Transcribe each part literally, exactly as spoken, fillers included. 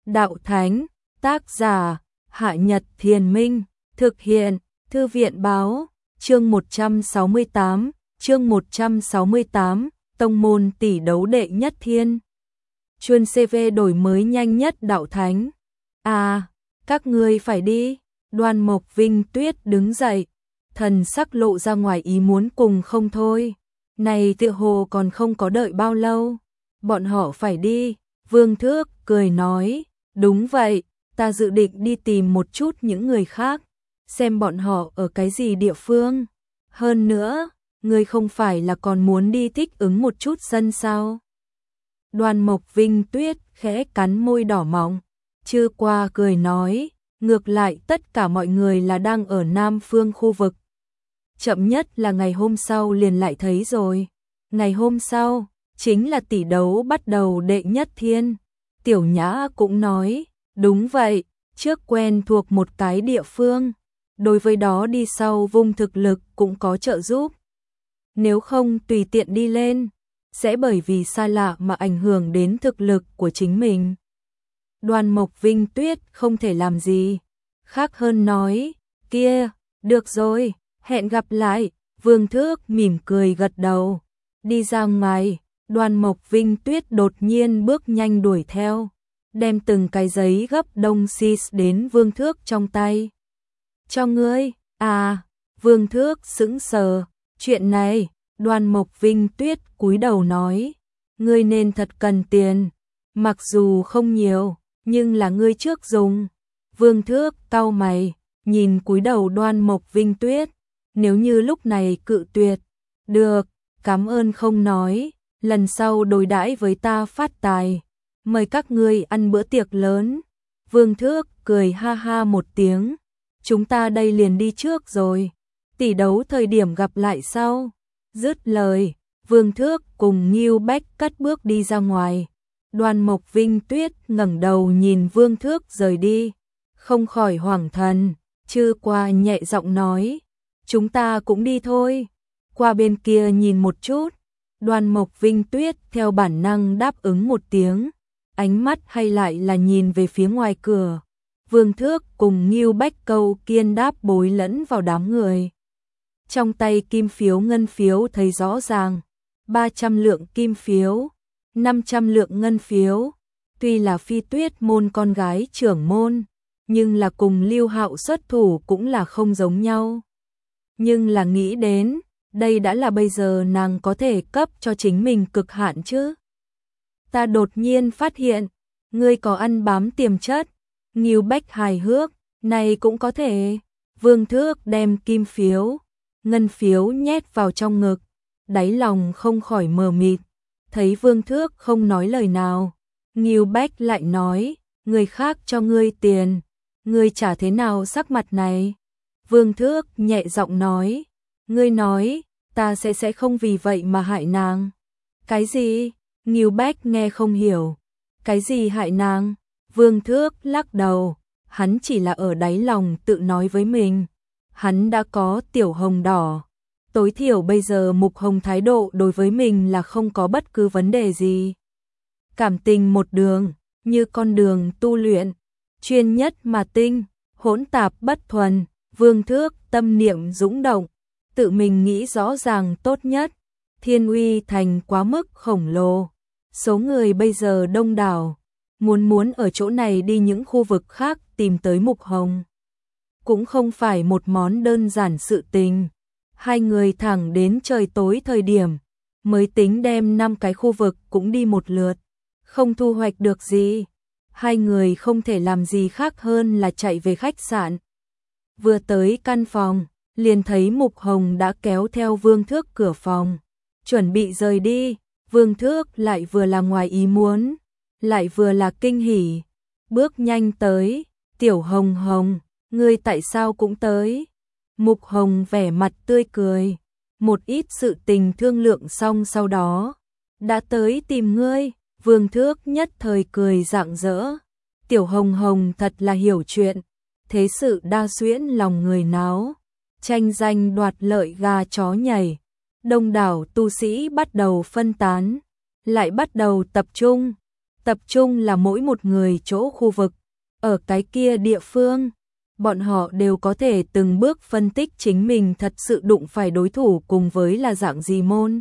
đạo thánh, tác giả, Hạ Nhật Thiền Minh, thực hiện, Thư viện báo, chương một trăm sáu mươi tám, chương một trăm sáu mươi tám, tông môn tỷ đấu đệ nhất thiên. Chuyên xê vê đổi mới nhanh nhất đạo thánh. À, các ngươi phải đi. Đoan Mộc Vinh Tuyết đứng dậy, thần sắc lộ ra ngoài ý muốn cùng không thôi. Này tựa hồ còn không có đợi bao lâu. Bọn họ phải đi. Vương Thước cười nói, đúng vậy, ta dự định đi tìm một chút những người khác, xem bọn họ ở cái gì địa phương. Hơn nữa, ngươi không phải là còn muốn đi thích ứng một chút dân sao? Đoan Mộc Vinh Tuyết khẽ cắn môi đỏ mọng, Chư Qua cười nói, ngược lại tất cả mọi người là đang ở Nam Phương khu vực. Chậm nhất là ngày hôm sau liền lại thấy rồi. Ngày hôm sau, chính là tỷ đấu bắt đầu đệ nhất thiên. Tiểu Nhã cũng nói, đúng vậy, trước quen thuộc một cái địa phương, đối với đó đi sau vùng thực lực cũng có trợ giúp. Nếu không tùy tiện đi lên, sẽ bởi vì xa lạ mà ảnh hưởng đến thực lực của chính mình. Đoan Mộc Vinh Tuyết không thể làm gì khác hơn nói, kia, được rồi, hẹn gặp lại. Vương Thước mỉm cười gật đầu, đi ra ngoài. Đoan Mộc Vinh Tuyết đột nhiên bước nhanh đuổi theo, đem từng cái giấy gấp đông xis đến Vương Thước trong tay. Cho ngươi, à, Vương Thước sững sờ, chuyện này, Đoan Mộc Vinh Tuyết cúi đầu nói, ngươi nên thật cần tiền, mặc dù không nhiều, nhưng là ngươi trước dùng. Vương Thước cau mày, nhìn cúi đầu Đoan Mộc Vinh Tuyết, nếu như lúc này cự tuyệt, được, cảm ơn không nói, lần sau đối đãi với ta phát tài, mời các ngươi ăn bữa tiệc lớn. Vương Thước cười ha ha một tiếng, chúng ta đây liền đi trước rồi, tỷ đấu thời điểm gặp lại sau. Dứt lời, Vương Thước cùng Ngưu Bách cất bước đi ra ngoài. Đoan Mộc Vinh Tuyết ngẩng đầu nhìn Vương Thước rời đi, không khỏi hoảng thần. Chư Qua nhẹ giọng nói, chúng ta cũng đi thôi, qua bên kia nhìn một chút. Đoan Mộc Vinh Tuyết theo bản năng đáp ứng một tiếng, ánh mắt hay lại là nhìn về phía ngoài cửa. Vương Thước cùng Ngưu Bách câu kiên đáp bối lẫn vào đám người. Trong tay kim phiếu ngân phiếu thấy rõ ràng, ba trăm lượng kim phiếu, năm trăm lượng ngân phiếu. Tuy là Phi Tuyết môn con gái trưởng môn, nhưng là cùng Lưu Hạo xuất thủ cũng là không giống nhau. Nhưng là nghĩ đến, đây đã là bây giờ nàng có thể cấp cho chính mình cực hạn chứ. Ta đột nhiên phát hiện, ngươi có ăn bám tiềm chất. Ngưu Bách hài hước, này cũng có thể. Vương Thước đem kim phiếu, ngân phiếu nhét vào trong ngực, đáy lòng không khỏi mờ mịt. Thấy Vương Thước không nói lời nào, Ngưu Bách lại nói, người khác cho ngươi tiền, ngươi trả thế nào sắc mặt này? Vương Thước nhẹ giọng nói, ngươi nói, ta sẽ sẽ không vì vậy mà hại nàng. Cái gì? Ngưu Bách nghe không hiểu. Cái gì hại nàng? Vương Thước lắc đầu, hắn chỉ là ở đáy lòng tự nói với mình. Hắn đã có Tiểu Hồng đỏ. Tối thiểu bây giờ Mục Hồng thái độ đối với mình là không có bất cứ vấn đề gì. Cảm tình một đường, như con đường tu luyện, chuyên nhất mà tinh, hỗn tạp bất thuần. Vương Thước tâm niệm dũng động, tự mình nghĩ rõ ràng tốt nhất. Thiên Uy thành quá mức khổng lồ, số người bây giờ đông đảo, muốn muốn ở chỗ này đi những khu vực khác tìm tới Mục Hồng cũng không phải một món đơn giản sự tình. Hai người thẳng đến trời tối thời điểm mới tính đem năm cái khu vực cũng đi một lượt, không thu hoạch được gì. Hai người không thể làm gì khác hơn là chạy về khách sạn. Vừa tới căn phòng, liền thấy Mục Hồng đã kéo theo Vương Thước cửa phòng, chuẩn bị rời đi. Vương Thước lại vừa là ngoài ý muốn, lại vừa là kinh hỉ, bước nhanh tới, Tiểu Hồng Hồng, ngươi tại sao cũng tới? Mục Hồng vẻ mặt tươi cười, một ít sự tình thương lượng xong sau đó, đã tới tìm ngươi. Vương Thước nhất thời cười rạng rỡ, Tiểu Hồng Hồng thật là hiểu chuyện, thế sự đa xuyễn lòng người náo, tranh danh đoạt lợi gà chó nhảy, đông đảo tu sĩ bắt đầu phân tán, lại bắt đầu tập trung. tập trung là mỗi một người chỗ khu vực, ở cái kia địa phương, bọn họ đều có thể từng bước phân tích chính mình thật sự đụng phải đối thủ cùng với là dạng gì môn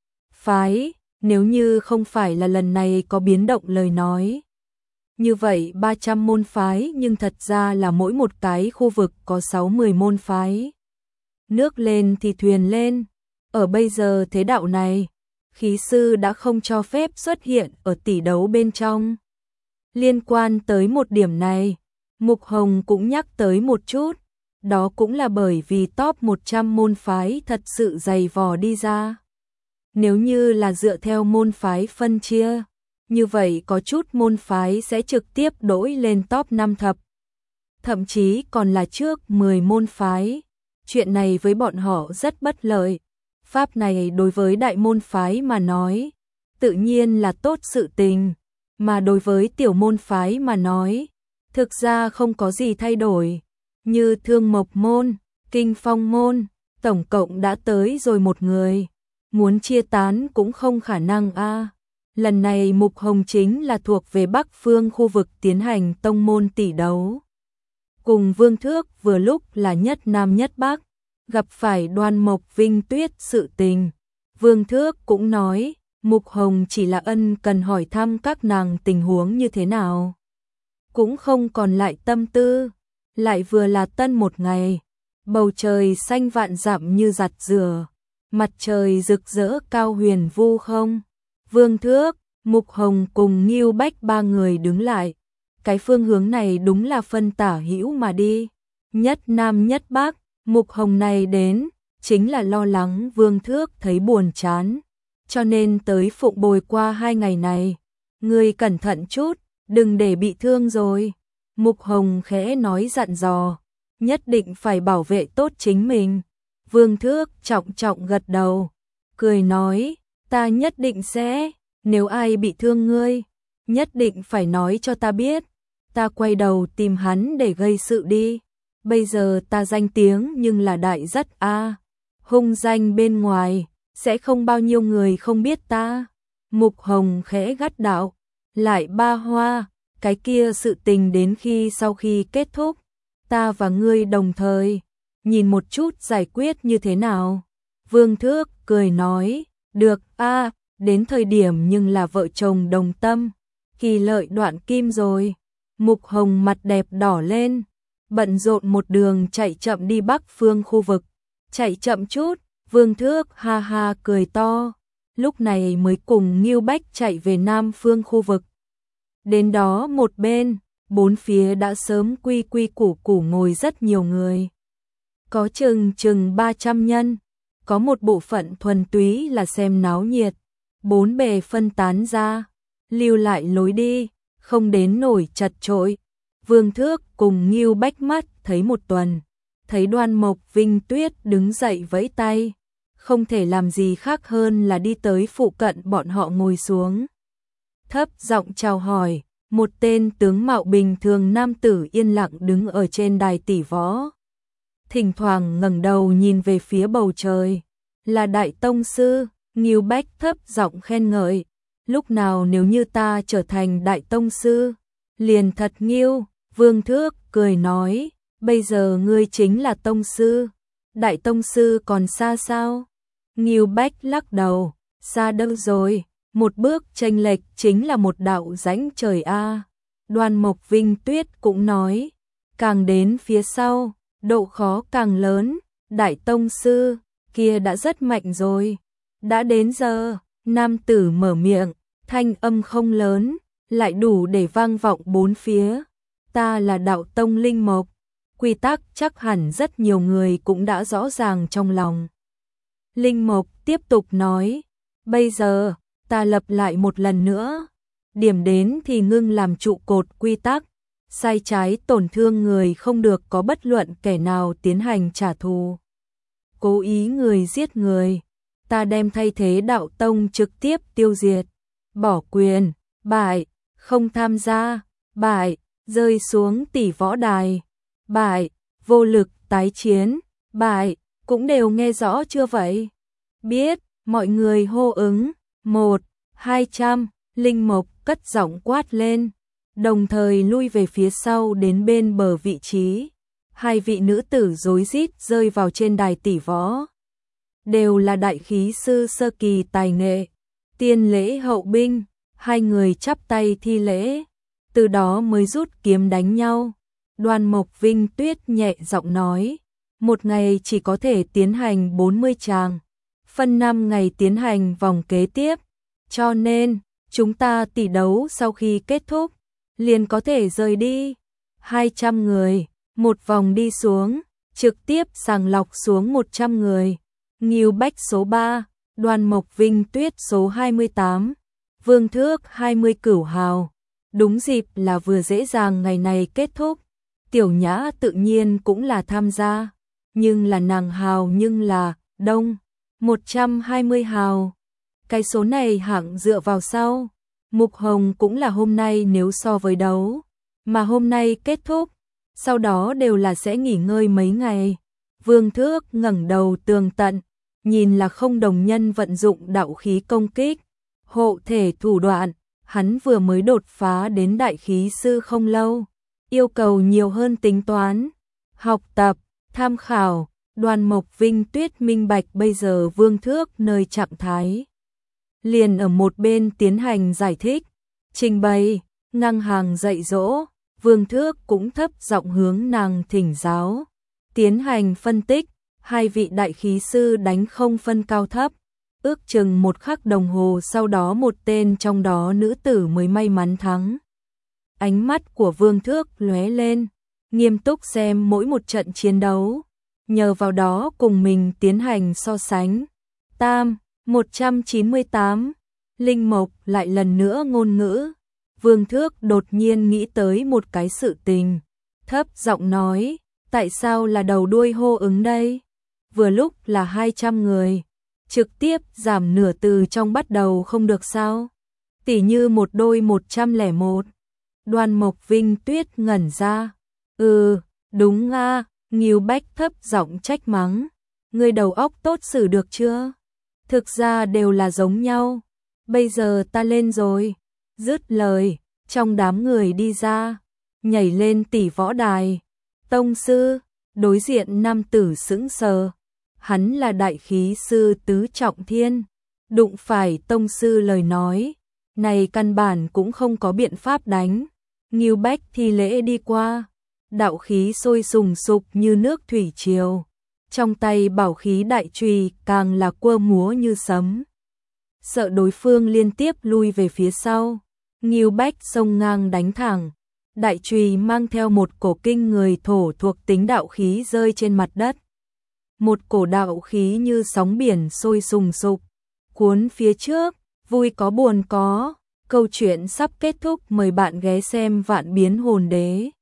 phái, nếu như không phải là lần này có biến động lời nói. Như vậy ba trăm môn phái nhưng thật ra là mỗi một cái khu vực có sáu mươi môn phái. Nước lên thì thuyền lên, ở bây giờ thế đạo này, khí sư đã không cho phép xuất hiện ở tỷ đấu bên trong. Liên quan tới một điểm này, Mục Hồng cũng nhắc tới một chút, đó cũng là bởi vì top một trăm môn phái thật sự dày vò đi ra. Nếu như là dựa theo môn phái phân chia, như vậy có chút môn phái sẽ trực tiếp đổi lên top năm thập. Thậm chí còn là trước mười môn phái. Chuyện này với bọn họ rất bất lợi. Pháp này đối với đại môn phái mà nói, tự nhiên là tốt sự tình. Mà đối với tiểu môn phái mà nói, thực ra không có gì thay đổi. Như Thương Mộc môn, Kinh Phong môn, tổng cộng đã tới rồi một người. Muốn chia tán cũng không khả năng a. À. Lần này Mục Hồng chính là thuộc về Bắc phương khu vực tiến hành tông môn tỷ đấu. Cùng Vương Thước vừa lúc là nhất Nam nhất Bắc, gặp phải Đoan Mộc Vinh Tuyết sự tình. Vương Thước cũng nói, Mục Hồng chỉ là ân cần hỏi thăm các nàng tình huống như thế nào. Cũng không còn lại tâm tư, lại vừa là tân một ngày, bầu trời xanh vạn dặm như giặt rửa, mặt trời rực rỡ cao huyền vu không. Vương Thước, Mục Hồng cùng Ngưu Bách ba người đứng lại. Cái phương hướng này đúng là phân tả hữu mà đi. Nhất Nam nhất Bắc, Mục Hồng này đến, chính là lo lắng Vương Thước thấy buồn chán. Cho nên tới phụng bồi qua hai ngày này. Ngươi cẩn thận chút, đừng để bị thương rồi. Mục Hồng khẽ nói dặn dò, nhất định phải bảo vệ tốt chính mình. Vương Thước trọng trọng gật đầu, cười nói, ta nhất định sẽ, nếu ai bị thương ngươi, nhất định phải nói cho ta biết. Ta quay đầu tìm hắn để gây sự đi. Bây giờ ta danh tiếng nhưng là đại rất a, à. Hung danh bên ngoài, sẽ không bao nhiêu người không biết ta. Mục Hồng khẽ gắt đạo, lại ba hoa, cái kia sự tình đến khi sau khi kết thúc, ta và ngươi đồng thời, nhìn một chút giải quyết như thế nào. Vương Thước cười nói, được a, à, đến thời điểm nhưng là vợ chồng đồng tâm, kỳ lợi đoạn kim rồi. Mục Hồng mặt đẹp đỏ lên, bận rộn một đường chạy chậm đi Bắc phương khu vực. Chạy chậm chút, Vương Thước ha ha cười to, lúc này mới cùng Ngưu Bách chạy về Nam phương khu vực. Đến đó một bên, bốn phía đã sớm quy quy củ củ ngồi rất nhiều người. Có chừng chừng ba trăm nhân, có một bộ phận thuần túy là xem náo nhiệt, bốn bề phân tán ra, lưu lại lối đi, không đến nổi chật chội. Vương Thước cùng Ngưu Bách mắt thấy một tuần, thấy Đoan Mộc Vinh Tuyết đứng dậy vẫy tay, không thể làm gì khác hơn là đi tới phụ cận bọn họ ngồi xuống. Thấp giọng chào hỏi, một tên tướng mạo bình thường nam tử yên lặng đứng ở trên đài tỷ võ. Thỉnh thoảng ngẩng đầu nhìn về phía bầu trời, là Đại Tông Sư. Ngưu Bách thấp giọng khen ngợi, lúc nào nếu như ta trở thành Đại Tông Sư, liền thật nghiêu. Vương Thước cười nói, bây giờ ngươi chính là Tông Sư, Đại Tông Sư còn xa sao? Ngưu Bách lắc đầu, xa đâu rồi, một bước chênh lệch chính là một đạo rãnh trời a. Đoan Mộc Vinh Tuyết cũng nói, càng đến phía sau, độ khó càng lớn, Đại Tông Sư kia đã rất mạnh rồi. Đã đến giờ, nam tử mở miệng, thanh âm không lớn, lại đủ để vang vọng bốn phía. Ta là đạo tông Linh Mộc, quy tắc chắc hẳn rất nhiều người cũng đã rõ ràng trong lòng. Linh Mộc tiếp tục nói, bây giờ, ta lập lại một lần nữa. Điểm đến thì ngưng làm trụ cột quy tắc, sai trái tổn thương người không được có bất luận kẻ nào tiến hành trả thù. Cố ý người giết người, ta đem thay thế đạo tông trực tiếp tiêu diệt. Bỏ quyền, bại, không tham gia, bại, rơi xuống tỷ võ đài, bại, vô lực tái chiến, bại, cũng đều nghe rõ chưa vậy? Biết, mọi người hô ứng, một, hai trăm, Linh Mộc cất giọng quát lên, đồng thời lui về phía sau đến bên bờ vị trí. Hai vị nữ tử rối rít rơi vào trên đài tỷ võ. Đều là đại khí sư sơ kỳ tài nghệ, tiên lễ hậu binh, hai người chắp tay thi lễ, từ đó mới rút kiếm đánh nhau. Đoan Mộc Vinh Tuyết nhẹ giọng nói, một ngày chỉ có thể tiến hành bốn mươi tràng, phân năm ngày tiến hành vòng kế tiếp, cho nên chúng ta tỷ đấu sau khi kết thúc, liền có thể rời đi. hai trăm người, một vòng đi xuống, trực tiếp sàng lọc xuống một trăm người. Ngưu Bách số ba, Đoan Mộc Vinh Tuyết số hai mươi tám, Vương Thước hai mươi Cửu Hào. Đúng dịp là vừa dễ dàng ngày này kết thúc. Tiểu Nhã tự nhiên cũng là tham gia, nhưng là nàng hào nhưng là đông, một trăm hai mươi hào. Cái số này hẳn dựa vào sau. Mục Hồng cũng là hôm nay nếu so với đấu, mà hôm nay kết thúc, sau đó đều là sẽ nghỉ ngơi mấy ngày. Vương Thước ngẩng đầu tường tận, nhìn là không đồng nhân vận dụng đạo khí công kích, hộ thể thủ đoạn, hắn vừa mới đột phá đến đại khí sư không lâu, yêu cầu nhiều hơn tính toán, học tập, tham khảo. Đoan Mộc Vinh Tuyết minh bạch bây giờ Vương Thước nơi trạng thái, liền ở một bên tiến hành giải thích, trình bày, ngang hàng dạy dỗ. Vương Thước cũng thấp giọng hướng nàng thỉnh giáo, tiến hành phân tích. Hai vị đại khí sư đánh không phân cao thấp, ước chừng một khắc đồng hồ sau đó một tên trong đó nữ tử mới may mắn thắng. Ánh mắt của Vương Thước lóe lên, nghiêm túc xem mỗi một trận chiến đấu, nhờ vào đó cùng mình tiến hành so sánh. Tam, một trăm chín mươi tám, Linh Mộc lại lần nữa ngôn ngữ. Vương Thước đột nhiên nghĩ tới một cái sự tình, thấp giọng nói, tại sao là đầu đuôi hô ứng đây? Vừa lúc là hai trăm người, trực tiếp giảm nửa từ trong bắt đầu không được sao? Tỉ như một đôi một trăm lẻ một. Đoan Mộc Vinh Tuyết ngẩn ra. Ừ, đúng nga, Ngưu Bách thấp giọng trách mắng. Người đầu óc tốt xử được chưa? Thực ra đều là giống nhau. Bây giờ ta lên rồi. Dứt lời, trong đám người đi ra, nhảy lên tỷ võ đài. Tông sư, đối diện nam tử sững sờ. Hắn là đại khí sư tứ trọng thiên, đụng phải tông sư lời nói, này căn bản cũng không có biện pháp đánh. Ngưu Bách thi lễ đi qua, đạo khí sôi sùng sục như nước thủy triều, trong tay bảo khí đại chùy càng là quơ múa như sấm. Sợ đối phương liên tiếp lui về phía sau, Ngưu Bách xông ngang đánh thẳng, đại chùy mang theo một cổ kinh người thổ thuộc tính đạo khí rơi trên mặt đất. Một cổ đạo khí như sóng biển sôi sùng sục, cuốn phía trước, vui có buồn có. Câu chuyện sắp kết thúc, mời bạn ghé xem Vạn Biến Hồn Đế.